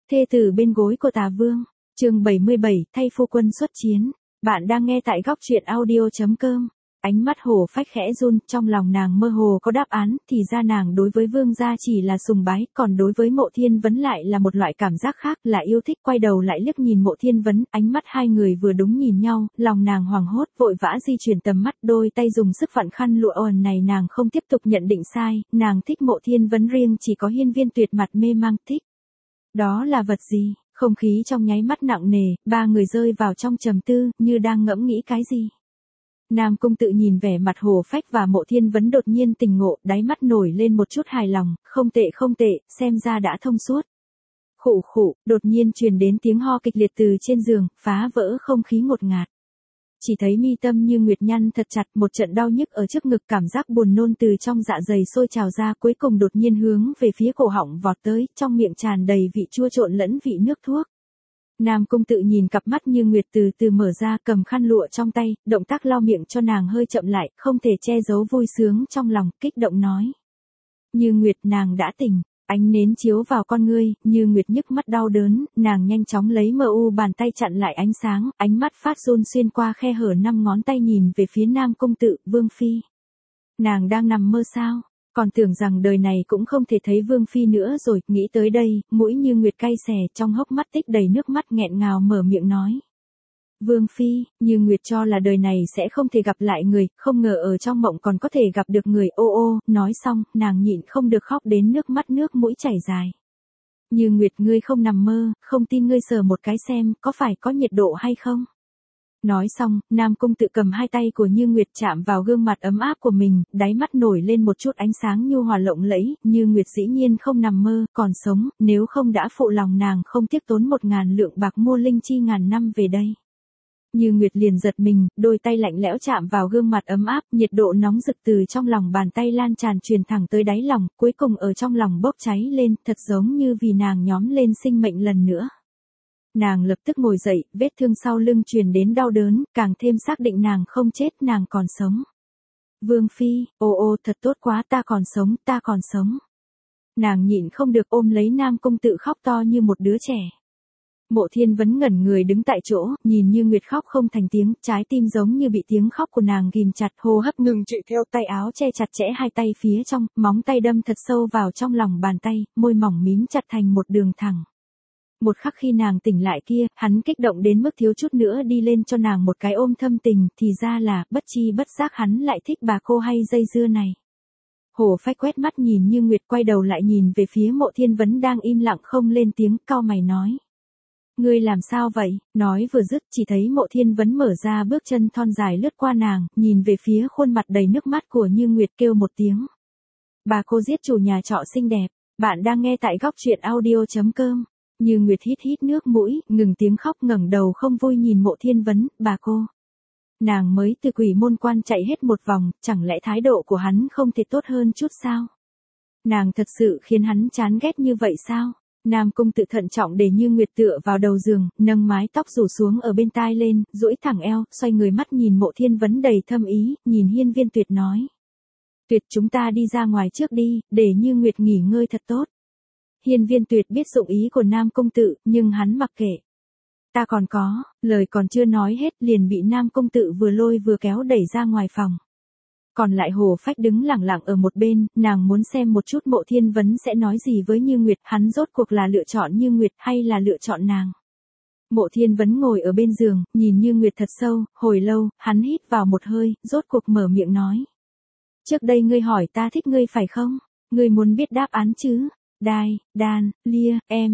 Thê tử bên gối của Tà Vương, chương 77, thay phu quân xuất chiến. Bạn đang nghe tại góc truyện audio.com. Ánh mắt Hổ Phách khẽ run, trong lòng nàng mơ hồ có đáp án, thì ra nàng đối với Vương gia chỉ là sùng bái, còn đối với Mộ Thiên Vấn lại là một loại cảm giác khác, là yêu thích. Quay đầu lại liếc nhìn Mộ Thiên Vấn, ánh mắt hai người vừa đúng nhìn nhau, lòng nàng hoảng hốt, vội vã di chuyển tầm mắt, đôi tay dùng sức vặn khăn lụa ẩn này. Nàng không tiếp tục nhận định sai, nàng thích Mộ Thiên Vấn riêng chỉ có Hiên Viên Tuyệt mặt mê mang. Thích đó là vật gì? Không khí trong nháy mắt nặng nề, ba người rơi vào trong trầm tư, như đang ngẫm nghĩ cái gì. Nam Cung Tự nhìn vẻ mặt Hổ Phách và Mộ Thiên Vấn đột nhiên tỉnh ngộ, đáy mắt nổi lên một chút hài lòng, không tệ, xem ra đã thông suốt. Khụ khụ, đột nhiên truyền đến tiếng ho kịch liệt từ trên giường, phá vỡ không khí ngột ngạt. Chỉ thấy mi tâm Như Nguyệt nhăn thật chặt, một trận đau nhức ở trước ngực, cảm giác buồn nôn từ trong dạ dày sôi trào ra, cuối cùng đột nhiên hướng về phía cổ họng vọt tới, trong miệng tràn đầy vị chua trộn lẫn vị nước thuốc. Nam Cung Tự nhìn cặp mắt Như Nguyệt từ từ mở ra, cầm khăn lụa trong tay, động tác lau miệng cho nàng hơi chậm lại, không thể che giấu vui sướng trong lòng, kích động nói. Như Nguyệt, nàng đã tỉnh. Ánh nến chiếu vào con ngươi, Như Nguyệt nhức mắt đau đớn, nàng nhanh chóng lấy bàn tay chặn lại ánh sáng, ánh mắt phát run xuyên qua khe hở 5 ngón tay nhìn về phía Nam Cung Tự, Vương Phi. Nàng đang nằm mơ sao? Còn tưởng rằng đời này cũng không thể thấy Vương Phi nữa rồi, nghĩ tới đây, mũi Như Nguyệt cay xè, trong hốc mắt tích đầy nước mắt, nghẹn ngào mở miệng nói. Vương Phi, Như Nguyệt cho là đời này sẽ không thể gặp lại người, không ngờ ở trong mộng còn có thể gặp được người. Ô, nói xong, nàng nhịn không được khóc đến nước mũi chảy dài. Như Nguyệt, ngươi không nằm mơ, không tin ngươi sờ một cái xem, có phải có nhiệt độ hay không? Nói xong, Nam Cung Tự cầm hai tay của Như Nguyệt chạm vào gương mặt ấm áp của mình, đáy mắt nổi lên một chút ánh sáng nhu hòa lộng lẫy. Như Nguyệt dĩ nhiên không nằm mơ, còn sống, nếu không đã phụ lòng nàng không tiếc tốn 1.000 lượng bạc mua linh chi ngàn năm về đây. Như Nguyệt liền giật mình, đôi tay lạnh lẽo chạm vào gương mặt ấm áp, nhiệt độ nóng rực từ trong lòng bàn tay lan tràn truyền thẳng tới đáy lòng, cuối cùng ở trong lòng bốc cháy lên, thật giống như vì nàng nhóm lên sinh mệnh lần nữa. Nàng lập tức ngồi dậy, vết thương sau lưng truyền đến đau đớn, càng thêm xác định nàng không chết, nàng còn sống. Vương Phi, ô thật tốt quá, ta còn sống. Nàng nhịn không được ôm lấy Nam Cung Tự khóc to như một đứa trẻ. Mộ Thiên Vấn ngẩn người đứng tại chỗ, nhìn Như Nguyệt khóc không thành tiếng, trái tim giống như bị tiếng khóc của nàng ghim chặt, hô hấp ngừng trệ theo, tay áo che chặt chẽ hai tay phía trong, móng tay đâm thật sâu vào trong lòng bàn tay, môi mỏng mím chặt thành một đường thẳng. Một khắc khi nàng tỉnh lại kia, hắn kích động đến mức thiếu chút nữa đi lên cho nàng một cái ôm thâm tình, thì ra là, bất chi bất giác hắn lại thích bà cô hay dây dưa này. Hổ Phách quét mắt nhìn Như Nguyệt, quay đầu lại nhìn về phía Mộ Thiên Vấn đang im lặng không lên tiếng, cau mày nói. Ngươi làm sao vậy? Nói vừa dứt, chỉ thấy Mộ Thiên Vấn mở ra bước chân thon dài lướt qua nàng, nhìn về phía khuôn mặt đầy nước mắt của Như Nguyệt, kêu một tiếng. Bà cô giết chủ nhà trọ xinh đẹp. Bạn đang nghe tại góc truyện audio.com. Như Nguyệt hít nước mũi, ngừng tiếng khóc, ngẩng đầu không vui nhìn Mộ Thiên Vấn, bà cô. Nàng mới từ Quỷ Môn Quan chạy hết một vòng, chẳng lẽ thái độ của hắn không thể tốt hơn chút sao? Nàng thật sự khiến hắn chán ghét như vậy sao? Nam Cung Tự thận trọng để Như Nguyệt tựa vào đầu giường, nâng mái tóc rủ xuống ở bên tai lên, duỗi thẳng eo, xoay người mắt nhìn Mộ Thiên Vấn đầy thâm ý, nhìn Hiên Viên Tuyệt nói. Tuyệt, chúng ta đi ra ngoài trước đi, để Như Nguyệt nghỉ ngơi thật tốt. Hiên Viên Tuyệt biết dụng ý của Nam Cung Tự, nhưng hắn mặc kệ. Ta còn có, lời còn chưa nói hết liền bị Nam Cung Tự vừa lôi vừa kéo đẩy ra ngoài phòng. Còn lại Hổ Phách đứng lẳng lặng ở một bên, nàng muốn xem một chút Mộ Thiên Vấn sẽ nói gì với Như Nguyệt, hắn rốt cuộc là lựa chọn Như Nguyệt hay là lựa chọn nàng. Mộ Thiên Vấn ngồi ở bên giường, nhìn Như Nguyệt thật sâu, hồi lâu, hắn hít vào một hơi, rốt cuộc mở miệng nói. Trước đây ngươi hỏi ta thích ngươi phải không? Ngươi muốn biết đáp án chứ? Đai, đan, lia,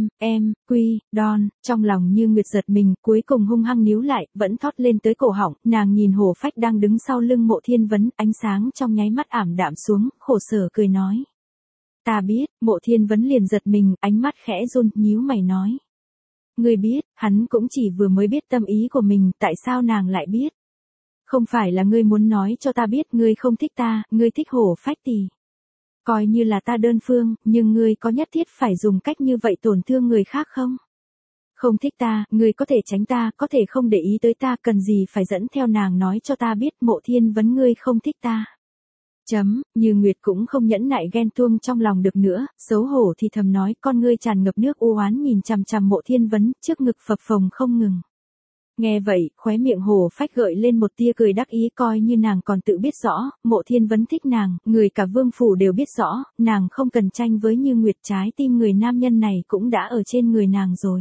quy, đòn, trong lòng Như Nguyệt giật mình, cuối cùng hung hăng níu lại, vẫn thót lên tới cổ họng, nàng nhìn Hổ Phách đang đứng sau lưng Mộ Thiên Vấn, ánh sáng trong nháy mắt ảm đạm xuống, khổ sở cười nói. Ta biết, Mộ Thiên Vấn liền giật mình, ánh mắt khẽ run, nhíu mày nói. Ngươi biết, hắn cũng chỉ vừa mới biết tâm ý của mình, tại sao nàng lại biết? Không phải là ngươi muốn nói cho ta biết ngươi không thích ta, ngươi thích Hổ Phách thì. Coi như là ta đơn phương, nhưng ngươi có nhất thiết phải dùng cách như vậy tổn thương người khác không? Không thích ta, ngươi có thể tránh ta, có thể không để ý tới ta, cần gì phải dẫn theo nàng nói cho ta biết Mộ Thiên Vấn ngươi không thích ta. Như Nguyệt cũng không nhẫn nại ghen tuông trong lòng được nữa, xấu hổ thì thầm nói, con ngươi tràn ngập nước u oán nhìn chằm chằm Mộ Thiên Vấn, trước ngực phập phồng không ngừng. Nghe vậy, khóe miệng Hồ Phách gợi lên một tia cười đắc ý, coi như nàng còn tự biết rõ, Mộ Thiên Vấn thích nàng, người cả vương phủ đều biết rõ, nàng không cần tranh với Như Nguyệt, trái tim người nam nhân này cũng đã ở trên người nàng rồi.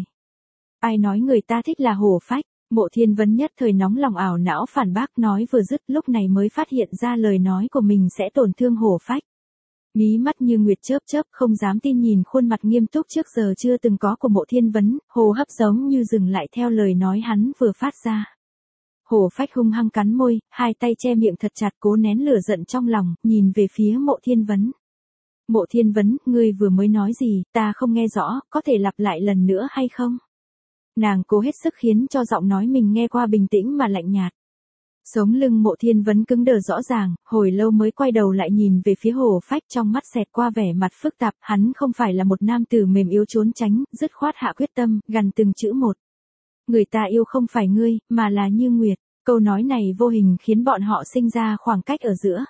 Ai nói người ta thích là Hồ Phách? Mộ Thiên Vấn nhất thời nóng lòng ảo não phản bác, nói vừa dứt lúc này mới phát hiện ra lời nói của mình sẽ tổn thương Hồ Phách. Mí mắt Như Nguyệt chớp chớp, không dám tin nhìn khuôn mặt nghiêm túc trước giờ chưa từng có của Mộ Thiên Vấn, hô hấp giống như dừng lại theo lời nói hắn vừa phát ra. Hồ Phách hung hăng cắn môi, hai tay che miệng thật chặt cố nén lửa giận trong lòng, nhìn về phía Mộ Thiên Vấn. Mộ Thiên Vấn, ngươi vừa mới nói gì, ta không nghe rõ, có thể lặp lại lần nữa hay không? Nàng cố hết sức khiến cho giọng nói mình nghe qua bình tĩnh mà lạnh nhạt. Sống lưng Mộ Thiên Vấn cứng đờ rõ ràng, hồi lâu mới quay đầu lại nhìn về phía Hồ Phách, trong mắt xẹt qua vẻ mặt phức tạp, hắn không phải là một nam tử mềm yếu trốn tránh, dứt khoát hạ quyết tâm, gằn từng chữ một. Người ta yêu không phải ngươi, mà là Như Nguyệt. Câu nói này vô hình khiến bọn họ sinh ra khoảng cách ở giữa.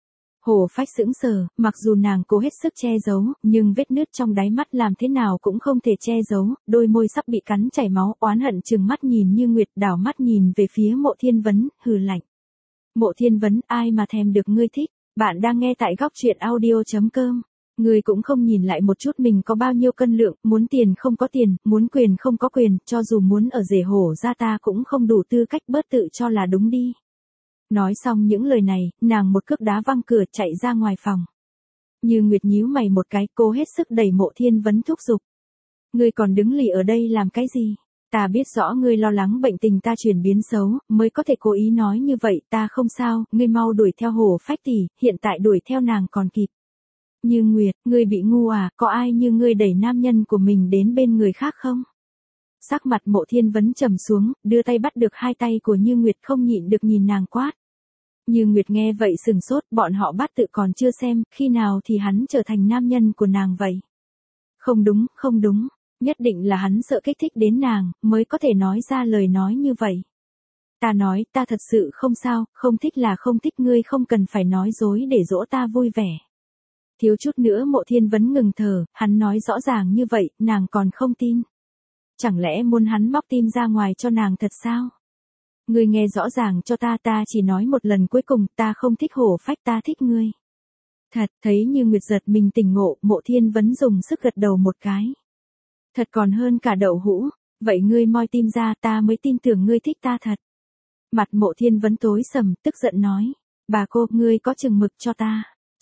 Hồ Phách sững sờ, mặc dù nàng cố hết sức che giấu, nhưng vết nứt trong đáy mắt làm thế nào cũng không thể che giấu, đôi môi sắp bị cắn chảy máu, oán hận trừng mắt nhìn Như Nguyệt, đảo mắt nhìn về phía Mộ Thiên Vấn, hừ lạnh. Mộ Thiên Vấn, ai mà thèm được ngươi thích, bạn đang nghe tại góc truyện audio.com. Ngươi cũng không nhìn lại một chút mình có bao nhiêu cân lượng, muốn tiền không có tiền, muốn quyền không có quyền, cho dù muốn ở rể hổ ra ta cũng không đủ tư cách, bớt tự cho là đúng đi. Nói xong những lời này, nàng một cước đá văng cửa chạy ra ngoài phòng. Như Nguyệt nhíu mày một cái, cố hết sức đẩy Mộ Thiên Vấn thúc giục. Ngươi còn đứng lì ở đây làm cái gì? Ta biết rõ ngươi lo lắng bệnh tình ta chuyển biến xấu, mới có thể cố ý nói như vậy, ta không sao, ngươi mau đuổi theo Hồ Phách tỷ, hiện tại đuổi theo nàng còn kịp. Như Nguyệt, ngươi bị ngu à, có ai như ngươi đẩy nam nhân của mình đến bên người khác không? Sắc mặt Mộ Thiên Vấn trầm xuống, đưa tay bắt được hai tay của Như Nguyệt, không nhịn được nhìn nàng quát. Như Nguyệt nghe vậy sừng sốt, bọn họ bắt tự còn chưa xem, khi nào thì hắn trở thành nam nhân của nàng vậy? Không đúng, không đúng, nhất định là hắn sợ kích thích đến nàng, mới có thể nói ra lời nói như vậy. Ta nói, ta thật sự không sao, không thích là không thích, ngươi không cần phải nói dối để dỗ ta vui vẻ. Thiếu chút nữa Mộ Thiên Vấn ngừng thở, hắn nói rõ ràng như vậy, nàng còn không tin. Chẳng lẽ muốn hắn móc tim ra ngoài cho nàng thật sao? Ngươi nghe rõ ràng cho ta, ta chỉ nói một lần cuối cùng, ta không thích Hồ Phách, ta thích ngươi. Thật, thấy Như Nguyệt giật mình tỉnh ngộ, Mộ Thiên Vấn dùng sức gật đầu một cái. Thật còn hơn cả đậu hũ, vậy ngươi moi tim ra, ta mới tin tưởng ngươi thích ta thật. Mặt Mộ Thiên Vấn tối sầm, tức giận nói, bà cô, ngươi có chừng mực cho ta.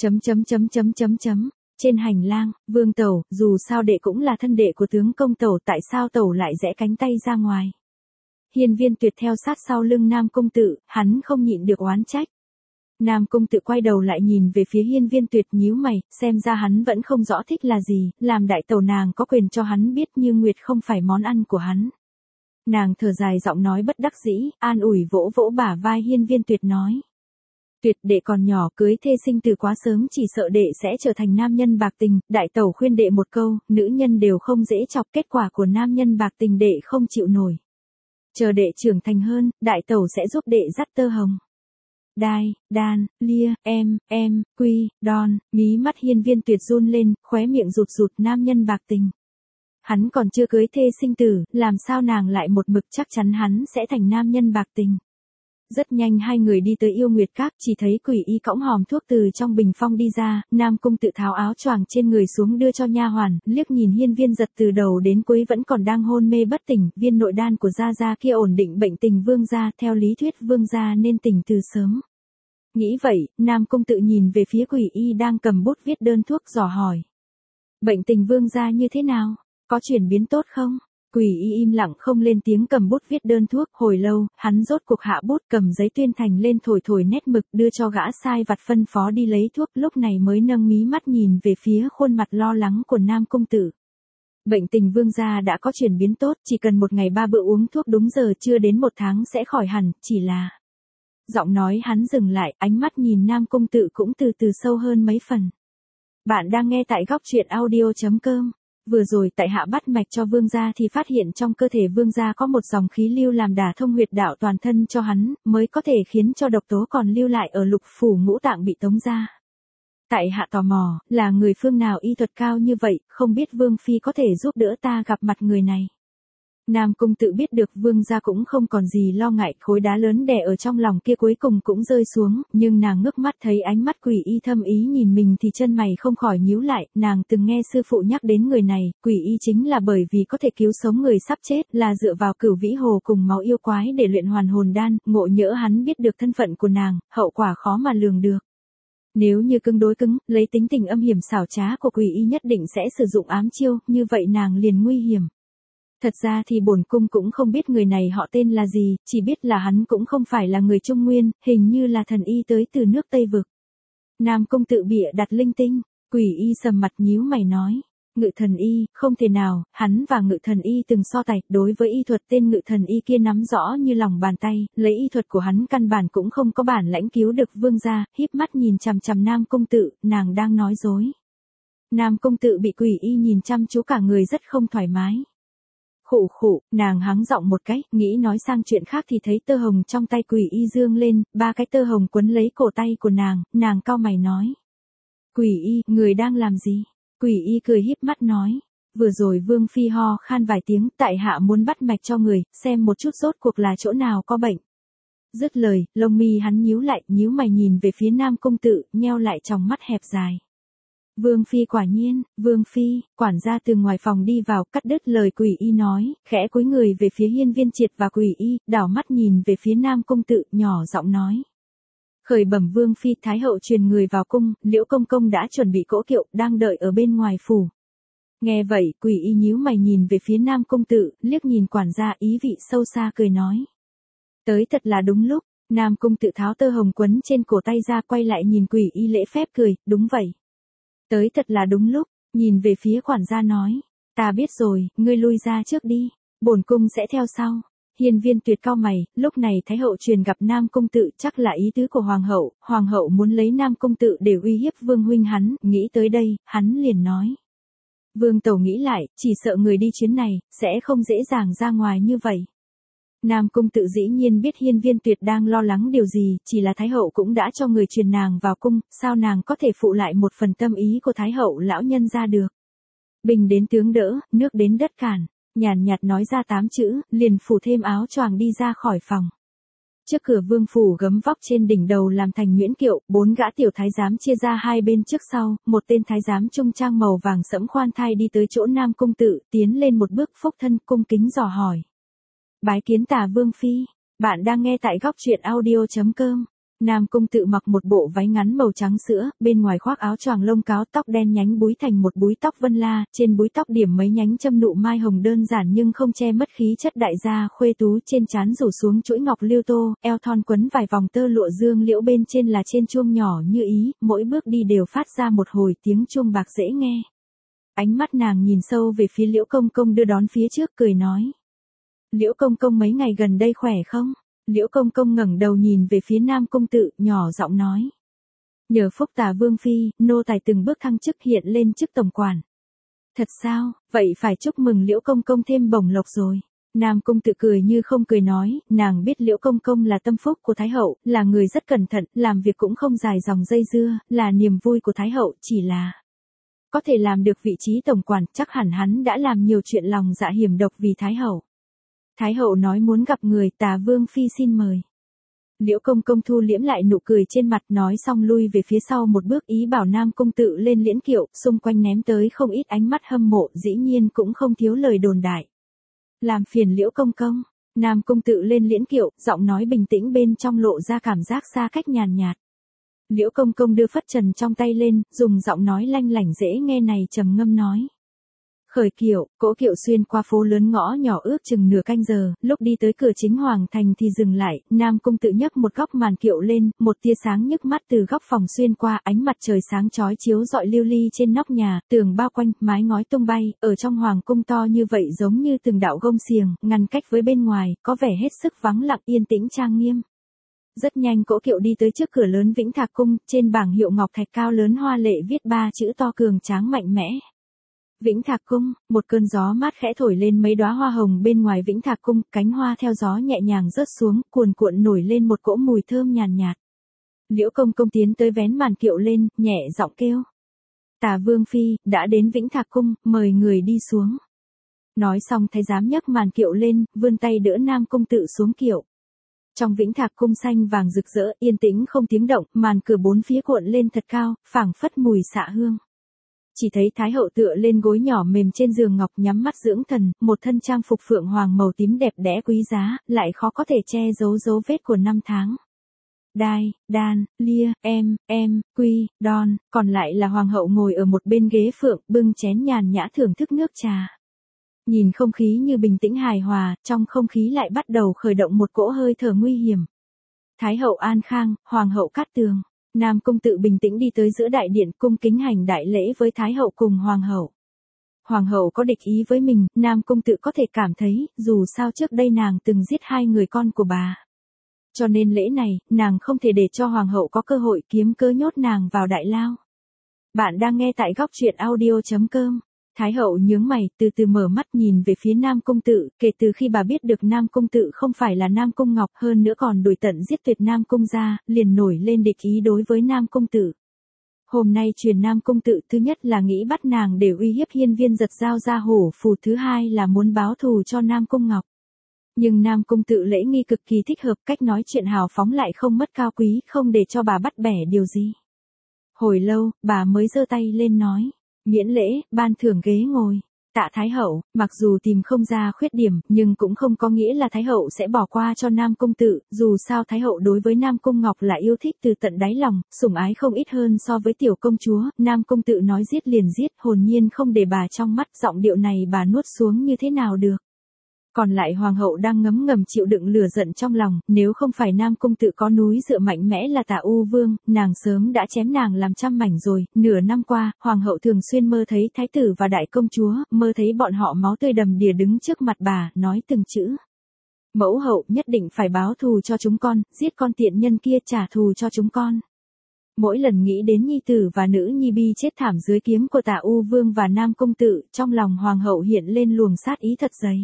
Trên hành lang, Vương Tẩu, dù sao đệ cũng là thân đệ của tướng công Tẩu, tại sao Tẩu lại rẽ cánh tay ra ngoài? Hiên Viên Tuyệt theo sát sau lưng Nam Công Tử, hắn không nhịn được oán trách. Nam Công Tử quay đầu lại nhìn về phía Hiên Viên Tuyệt, nhíu mày, xem ra hắn vẫn không rõ thích là gì, làm đại tẩu nàng có quyền cho hắn biết Như Nguyệt không phải món ăn của hắn. Nàng thở dài giọng nói bất đắc dĩ, an ủi vỗ vỗ bả vai Hiên Viên Tuyệt nói. Tuyệt, đệ còn nhỏ, cưới thê sinh từ quá sớm, chỉ sợ đệ sẽ trở thành nam nhân bạc tình, đại tẩu khuyên đệ một câu, nữ nhân đều không dễ chọc, kết quả của nam nhân bạc tình đệ không chịu nổi. Chờ đệ trưởng thành hơn, đại tẩu sẽ giúp đệ dắt tơ hồng. Đai, đan, lia, quy, đòn, mí mắt Hiên Viên Tuyệt run lên, khóe miệng rụt rụt, nam nhân bạc tình. Hắn còn chưa cưới thê sinh tử, làm sao nàng lại một mực chắc chắn hắn sẽ thành nam nhân bạc tình. Rất nhanh hai người đi tới Yêu Nguyệt Các, chỉ thấy Quỷ Y cõng hòm thuốc từ trong bình phong đi ra, Nam Cung Tự tháo áo choàng trên người xuống đưa cho nha hoàn, liếc nhìn Hiên Viên Giật từ đầu đến cuối vẫn còn đang hôn mê bất tỉnh, viên nội đan của gia gia kia ổn định bệnh tình Vương gia, theo lý thuyết Vương gia nên tỉnh từ sớm. Nghĩ vậy, Nam Cung Tự nhìn về phía Quỷ Y đang cầm bút viết đơn thuốc dò hỏi. Bệnh tình Vương gia như thế nào? Có chuyển biến tốt không? Quỷ Y im lặng không lên tiếng cầm bút viết đơn thuốc, hồi lâu, hắn rốt cuộc hạ bút cầm giấy tuyên thành lên thổi thổi nét mực đưa cho gã sai vặt phân phó đi lấy thuốc, lúc này mới nâng mí mắt nhìn về phía khuôn mặt lo lắng của Nam Cung Tử. Bệnh tình Vương gia đã có chuyển biến tốt, chỉ cần một ngày 3 bữa uống thuốc đúng giờ, chưa đến 1 tháng sẽ khỏi hẳn, chỉ là... Giọng nói hắn dừng lại, ánh mắt nhìn Nam Cung Tự cũng từ từ sâu hơn mấy phần. Bạn đang nghe tại góc truyện audio.com. Vừa rồi tại hạ bắt mạch cho Vương gia thì phát hiện trong cơ thể Vương gia có một dòng khí lưu làm đả thông huyệt đạo toàn thân cho hắn, mới có thể khiến cho độc tố còn lưu lại ở lục phủ ngũ tạng bị tống ra. tại hạ tò mò, là người phương nào y thuật cao như vậy, không biết Vương Phi có thể giúp đỡ ta gặp mặt người này. Nam Cung Tự biết được Vương gia cũng không còn gì lo ngại, khối đá lớn đè ở trong lòng kia cuối cùng cũng rơi xuống, nhưng nàng ngước mắt thấy ánh mắt Quỷ Y thâm ý nhìn mình thì chân mày không khỏi nhíu lại, nàng từng nghe sư phụ nhắc đến người này, Quỷ Y chính là bởi vì có thể cứu sống người sắp chết, là dựa vào Cửu Vĩ Hồ cùng máu yêu quái để luyện hoàn hồn đan, ngộ nhỡ hắn biết được thân phận của nàng, hậu quả khó mà lường được. Nếu như cứng đối cứng, lấy tính tình âm hiểm xảo trá của Quỷ Y nhất định sẽ sử dụng ám chiêu, như vậy nàng liền nguy hiểm. Thật ra thì bổn cung cũng không biết người này họ tên là gì, chỉ biết là hắn cũng không phải là người Trung Nguyên, hình như là thần y tới từ nước Tây Vực. Nam Cung Tự bịa đặt linh tinh, Quỷ Y sầm mặt nhíu mày nói. Ngự thần y, không thể nào, hắn và ngự thần y từng so tài, đối với y thuật tên ngự thần y kia nắm rõ như lòng bàn tay, lấy y thuật của hắn căn bản cũng không có bản lãnh cứu được Vương gia, híp mắt nhìn chằm chằm Nam Cung Tự, nàng đang nói dối. Nam Cung Tự bị Quỷ Y nhìn chăm chú cả người rất không thoải mái. Khụ khụ, nàng hắng giọng một cái, nghĩ nói sang chuyện khác thì thấy tơ hồng trong tay Quỷ Y dương lên, 3 cái tơ hồng quấn lấy cổ tay của nàng cau mày nói. Quỷ Y, người đang làm gì? Quỷ Y cười híp mắt nói. Vừa rồi Vương Phi ho khan vài tiếng, tại hạ muốn bắt mạch cho người, xem một chút rốt cuộc là chỗ nào có bệnh. Dứt lời, lông mi hắn nhíu lại, nhíu mày nhìn về phía Nam Cung Tự, nheo lại tròng mắt hẹp dài. Vương Phi quả nhiên, Vương Phi, quản gia từ ngoài phòng đi vào, cắt đứt lời Quỷ Y nói, khẽ cúi người về phía Hiên Viên Triệt và Quỷ Y, đảo mắt nhìn về phía Nam Cung Tự, nhỏ giọng nói. Khởi bẩm Vương Phi, Thái hậu truyền người vào cung, Liễu công công đã chuẩn bị cỗ kiệu, đang đợi ở bên ngoài phủ. Nghe vậy, Quỷ Y nhíu mày nhìn về phía Nam Cung Tự, liếc nhìn quản gia ý vị sâu xa cười nói. Tới thật là đúng lúc, Nam Cung Tự tháo tơ hồng quấn trên cổ tay ra, quay lại nhìn Quỷ Y lễ phép cười, đúng vậy. Tới thật là đúng lúc, nhìn về phía quản gia nói, ta biết rồi, ngươi lui ra trước đi, bổn cung sẽ theo sau. Hiên Viên Tuyệt cau mày, lúc này Thái hậu truyền gặp Nam Cung Tự, chắc là ý tứ của hoàng hậu muốn lấy Nam Cung Tự để uy hiếp Vương huynh hắn, nghĩ tới đây, hắn liền nói. Vương tẩu nghĩ lại, chỉ sợ người đi chuyến này, sẽ không dễ dàng ra ngoài như vậy. Nam Cung Tự dĩ nhiên biết Hiên Viên Tuyệt đang lo lắng điều gì, chỉ là Thái hậu cũng đã cho người truyền nàng vào cung, sao nàng có thể phụ lại một phần tâm ý của Thái hậu lão nhân ra được. Bình đến tướng đỡ, nước đến đất cản, nhàn nhạt nói ra 8 chữ, liền phủ thêm áo choàng đi ra khỏi phòng. Trước cửa vương phủ gấm vóc trên đỉnh đầu làm thành nguyễn kiệu, 4 gã tiểu thái giám chia ra hai bên trước sau, một tên thái giám trung trang màu vàng sẫm khoan thai đi tới chỗ Nam Cung Tự, tiến lên một bước phúc thân cung kính dò hỏi. Bái kiến Tả Vương Phi, bạn đang nghe tại góc truyện audio.com. Nam Cung Tự mặc một bộ váy ngắn màu trắng sữa, bên ngoài khoác áo choàng lông cáo, tóc đen nhánh búi thành một búi tóc vân la, trên búi tóc điểm mấy nhánh châm nụ mai hồng đơn giản nhưng không che mất khí chất đại gia khuê tú, trên trán rủ xuống chuỗi ngọc liêu tô, eo thon quấn vài vòng tơ lụa dương liễu, bên trên là trên chuông nhỏ như ý, mỗi bước đi đều phát ra một hồi tiếng chuông bạc dễ nghe. Ánh mắt nàng nhìn sâu về phía Liễu công công đưa đón phía trước, cười nói. Liễu công công mấy ngày gần đây khỏe không? Liễu công công ngẩng đầu nhìn về phía Nam Cung Tự, nhỏ giọng nói. Nhờ phúc Tả Vương Phi, nô tài từng bước thăng chức hiện lên chức tổng quản. Thật sao, vậy phải chúc mừng Liễu công công thêm bổng lộc rồi. Nam Cung Tự cười như không cười nói, nàng biết Liễu công công là tâm phúc của Thái hậu, là người rất cẩn thận, làm việc cũng không dài dòng dây dưa, là niềm vui của Thái hậu, chỉ là có thể làm được vị trí tổng quản, chắc hẳn hắn đã làm nhiều chuyện lòng dạ hiểm độc vì Thái hậu. Thái hậu nói muốn gặp người, Tả Vương Phi xin mời. Liễu công công thu liễm lại nụ cười trên mặt, nói xong lui về phía sau một bước, ý bảo Nam Cung Tự lên liễn kiệu, xung quanh ném tới không ít ánh mắt hâm mộ, dĩ nhiên cũng không thiếu lời đồn đại. Làm phiền Liễu công công. Nam Cung Tự lên liễn kiệu, giọng nói bình tĩnh bên trong lộ ra cảm giác xa cách nhàn nhạt. Liễu công công đưa phất trần trong tay lên, dùng giọng nói lanh lảnh dễ nghe này trầm ngâm nói. Khởi kiệu, cỗ kiệu xuyên qua phố lớn ngõ nhỏ ước chừng nửa canh giờ, lúc đi tới cửa chính hoàng thành thì dừng lại, Nam Cung Tự nhấc một góc màn kiệu lên, một tia sáng nhức mắt từ góc phòng xuyên qua, ánh mặt trời sáng chói chiếu rọi lưu ly trên nóc nhà, tường bao quanh, mái ngói tung bay, ở trong hoàng cung to như vậy giống như từng đạo gông xiềng, ngăn cách với bên ngoài, có vẻ hết sức vắng lặng yên tĩnh trang nghiêm. Rất nhanh cỗ kiệu đi tới trước cửa lớn Vĩnh Thạc cung, trên bảng hiệu ngọc thạch cao lớn hoa lệ viết 3 chữ to cường tráng mạnh mẽ. Vĩnh Thạc cung, một cơn gió mát khẽ thổi lên mấy đóa hoa hồng bên ngoài Vĩnh Thạc cung, cánh hoa theo gió nhẹ nhàng rớt xuống, cuồn cuộn nổi lên một cỗ mùi thơm nhàn nhạt. Liễu Công Công tiến tới vén màn kiệu lên, nhẹ giọng kêu. Tả Vương Phi, đã đến Vĩnh Thạc Cung, mời người đi xuống. Nói xong thái giám nhấc màn kiệu lên, vươn tay đỡ Nam Cung Tự xuống kiệu. Trong Vĩnh Thạc Cung xanh vàng rực rỡ, yên tĩnh không tiếng động, màn cửa bốn phía cuộn lên thật cao, phảng phất mùi xạ hương. Chỉ thấy Thái hậu tựa lên gối nhỏ mềm trên giường ngọc nhắm mắt dưỡng thần, một thân trang phục phượng hoàng màu tím đẹp đẽ quý giá, lại khó có thể che giấu dấu vết của năm tháng. Đai, đan, lia, quy, đon, còn lại là hoàng hậu ngồi ở một bên ghế phượng, bưng chén nhàn nhã thưởng thức nước trà. Nhìn không khí như bình tĩnh hài hòa, trong không khí lại bắt đầu khởi động một cỗ hơi thở nguy hiểm. Thái hậu An Khang, hoàng hậu Cát Tường, Nam Cung Tự bình tĩnh đi tới giữa đại điện cung kính hành đại lễ với Thái hậu cùng hoàng hậu. Hoàng hậu có địch ý với mình, Nam Cung Tự có thể cảm thấy, dù sao trước đây nàng từng giết 2 người con của bà. Cho nên lễ này, nàng không thể để cho hoàng hậu có cơ hội kiếm cớ nhốt nàng vào đại lao. Bạn đang nghe tại góc truyện audio.com. Thái hậu nhướng mày, từ từ mở mắt nhìn về phía Nam Cung Tự, kể từ khi bà biết được Nam Cung Tự không phải là Nam Cung Ngọc, hơn nữa còn đuổi tận giết tuyệt Nam Cung gia, liền nổi lên địch ý đối với Nam Cung Tự. Hôm nay truyền Nam Cung Tự thứ nhất là nghĩ bắt nàng để uy hiếp Hiên Viên Giật giao ra hổ phù, thứ hai là muốn báo thù cho Nam Cung Ngọc. Nhưng Nam Cung Tự lễ nghi cực kỳ thích hợp, cách nói chuyện hào phóng lại không mất cao quý, không để cho bà bắt bẻ điều gì. Hồi lâu, bà mới giơ tay lên nói. Miễn lễ, ban thưởng ghế ngồi. Tạ Thái hậu, mặc dù tìm không ra khuyết điểm, nhưng cũng không có nghĩa là Thái hậu sẽ bỏ qua cho Nam Cung Tự, dù sao Thái hậu đối với Nam Cung Ngọc là yêu thích từ tận đáy lòng, sủng ái không ít hơn so với tiểu công chúa. Nam Cung Tự nói giết liền giết, hồn nhiên không để bà trong mắt, giọng điệu này bà nuốt xuống như thế nào được. Còn lại hoàng hậu đang ngấm ngầm chịu đựng lửa giận trong lòng, nếu không phải Nam Cung Tự có núi dựa mạnh mẽ là Tả U Vương, nàng sớm đã chém nàng làm trăm mảnh rồi. Nửa năm qua, hoàng hậu thường xuyên mơ thấy thái tử và đại công chúa, mơ thấy bọn họ máu tươi đầm đìa đứng trước mặt bà, nói từng chữ. Mẫu hậu nhất định phải báo thù cho chúng con, giết con tiện nhân kia trả thù cho chúng con. Mỗi lần nghĩ đến nhi tử và nữ nhi bi chết thảm dưới kiếm của Tả U Vương và Nam Cung Tự, trong lòng hoàng hậu hiện lên luồng sát ý thật dày.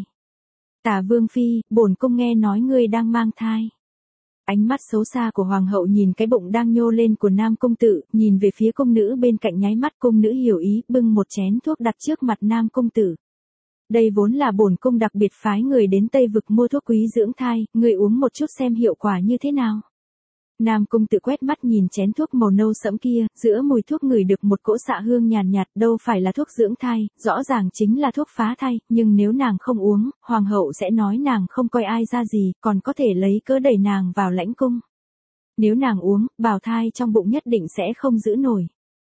Tả Vương Phi, bổn cung nghe nói ngươi đang mang thai. Ánh mắt xấu xa của hoàng hậu nhìn cái bụng đang nhô lên của Nam Cung Tự, nhìn về phía cung nữ bên cạnh nháy mắt, cung nữ hiểu ý, bưng một chén thuốc đặt trước mặt Nam Cung Tự. Đây vốn là bổn cung đặc biệt phái người đến Tây Vực mua thuốc quý dưỡng thai, ngươi uống một chút xem hiệu quả như thế nào. Nam Cung Tự quét mắt nhìn chén thuốc màu nâu sẫm kia, giữa mùi thuốc ngửi được một cỗ xạ hương nhàn nhạt, đâu phải là thuốc dưỡng thai, rõ ràng chính là thuốc phá thai, nhưng nếu nàng không uống, hoàng hậu sẽ nói nàng không coi ai ra gì, còn có thể lấy cớ đẩy nàng vào lãnh cung. Nếu nàng uống, bào thai trong bụng nhất định sẽ không giữ nổi.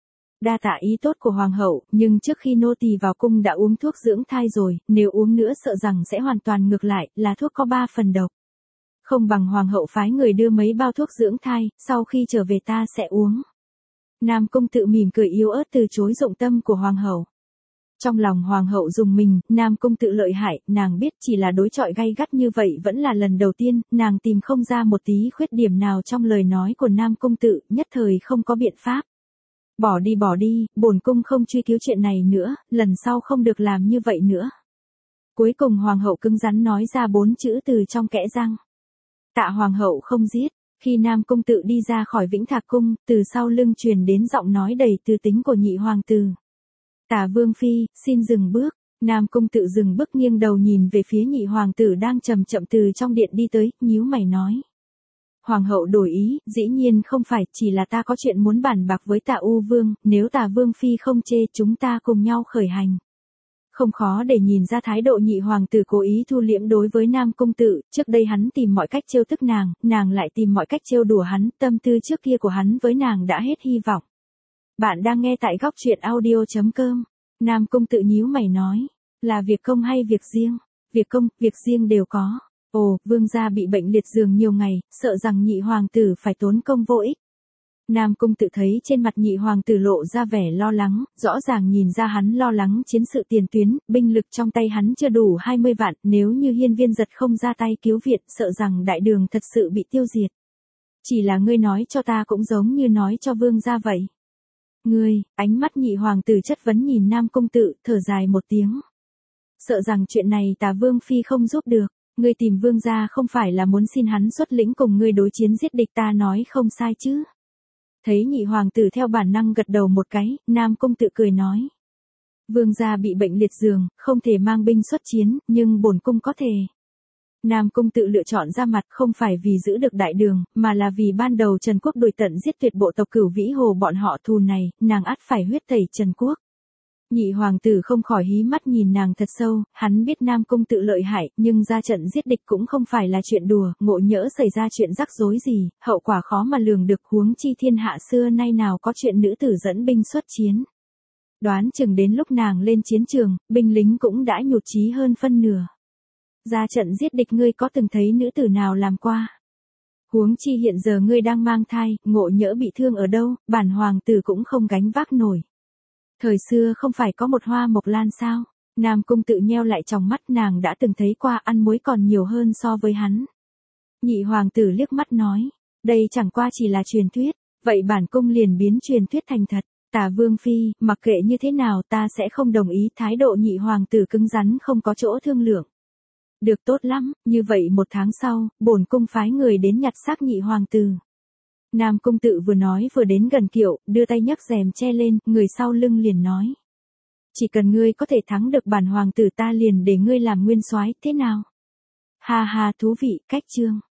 Đa tạ ý tốt của hoàng hậu, nhưng trước khi nô tỳ vào cung đã uống thuốc dưỡng thai rồi, nếu uống nữa sợ rằng sẽ hoàn toàn ngược lại, là thuốc có 3 phần độc. Không bằng hoàng hậu phái người đưa mấy bao thuốc dưỡng thai, sau khi trở về ta sẽ uống. Nam Cung Tự mỉm cười yếu ớt từ chối dụng tâm của hoàng hậu. Trong lòng hoàng hậu rùng mình, Nam Cung Tự lợi hại, nàng biết chỉ là đối chọi gay gắt như vậy vẫn là lần đầu tiên, nàng tìm không ra một tí khuyết điểm nào trong lời nói của Nam Cung Tự, nhất thời không có biện pháp. Bỏ đi, bổn cung không truy cứu chuyện này nữa, lần sau không được làm như vậy nữa. Cuối cùng hoàng hậu cứng rắn nói ra 4 chữ từ trong kẽ răng. Tạ hoàng hậu không giết. Khi Nam Cung Tự đi ra khỏi Vĩnh Thạc Cung, từ sau lưng truyền đến giọng nói đầy tư tính của nhị hoàng tử. Tả Vương Phi, xin dừng bước. Nam Cung Tự dừng bước nghiêng đầu nhìn về phía nhị hoàng tử đang chậm chậm từ trong điện đi tới, nhíu mày nói. Hoàng hậu đổi ý, dĩ nhiên không phải, chỉ là ta có chuyện muốn bàn bạc với Tả U Vương, nếu Tả Vương Phi không chê chúng ta cùng nhau khởi hành. Không khó để nhìn ra thái độ nhị hoàng tử cố ý thu liễm đối với Nam Cung Tự, trước đây hắn tìm mọi cách trêu tức nàng lại tìm mọi cách trêu đùa hắn, tâm tư trước kia của hắn với nàng đã hết hy vọng. Bạn đang nghe tại góc truyện audio.com. Nam Cung Tự nhíu mày nói, là việc công hay việc riêng? Việc công, việc riêng đều có. Ồ, vương gia bị bệnh liệt giường nhiều ngày, sợ rằng nhị hoàng tử phải tốn công vô ích. Nam Cung Tự thấy trên mặt nhị hoàng tử lộ ra vẻ lo lắng, rõ ràng nhìn ra hắn lo lắng chiến sự tiền tuyến, binh lực trong tay hắn chưa đủ 20 vạn, nếu như Hiên Viên Giật không ra tay cứu viện, sợ rằng đại đường thật sự bị tiêu diệt. Chỉ là ngươi nói cho ta cũng giống như nói cho vương gia vậy. Ngươi, ánh mắt nhị hoàng tử chất vấn nhìn Nam Cung Tự, thở dài một tiếng. Sợ rằng chuyện này Tả Vương Phi không giúp được, ngươi tìm vương gia không phải là muốn xin hắn xuất lĩnh cùng ngươi đối chiến giết địch, ta nói không sai chứ. Thấy nhị hoàng tử theo bản năng gật đầu một cái, Nam Cung Tự cười nói. Vương gia bị bệnh liệt giường, không thể mang binh xuất chiến, nhưng bổn cung có thể. Nam Cung Tự lựa chọn ra mặt không phải vì giữ được đại đường, mà là vì ban đầu Trần Quốc đuổi tận giết tuyệt bộ tộc Cửu Vĩ Hồ bọn họ thù này, nàng ắt phải huyết tẩy Trần Quốc. Nhị hoàng tử không khỏi hí mắt nhìn nàng thật sâu, hắn biết Nam Cung Tự lợi hại, nhưng ra trận giết địch cũng không phải là chuyện đùa, ngộ nhỡ xảy ra chuyện rắc rối gì, hậu quả khó mà lường được, huống chi thiên hạ xưa nay nào có chuyện nữ tử dẫn binh xuất chiến. Đoán chừng đến lúc nàng lên chiến trường, binh lính cũng đã nhụt chí hơn phân nửa. Ra trận giết địch ngươi có từng thấy nữ tử nào làm qua? Huống chi hiện giờ ngươi đang mang thai, ngộ nhỡ bị thương ở đâu, bản hoàng tử cũng không gánh vác nổi. Thời xưa không phải có một Hoa Mộc Lan sao? Nam Cung Tự nheo lại tròng mắt, nàng đã từng thấy qua, ăn muối còn nhiều hơn so với hắn. Nhị hoàng tử liếc mắt nói, đây chẳng qua chỉ là truyền thuyết, vậy bản cung liền biến truyền thuyết thành thật. Tả Vương Phi, mặc kệ như thế nào ta sẽ không đồng ý, thái độ nhị hoàng tử cứng rắn không có chỗ thương lượng. Được, tốt lắm, như vậy 1 tháng sau, bổn cung phái người đến nhặt xác nhị hoàng tử. Nam Cung Tự vừa nói vừa đến gần kiệu, đưa tay nhấc rèm che lên, người sau lưng liền nói. Chỉ cần ngươi có thể thắng được bản hoàng tử ta liền để ngươi làm nguyên soái, thế nào? Ha ha, thú vị, cách chương.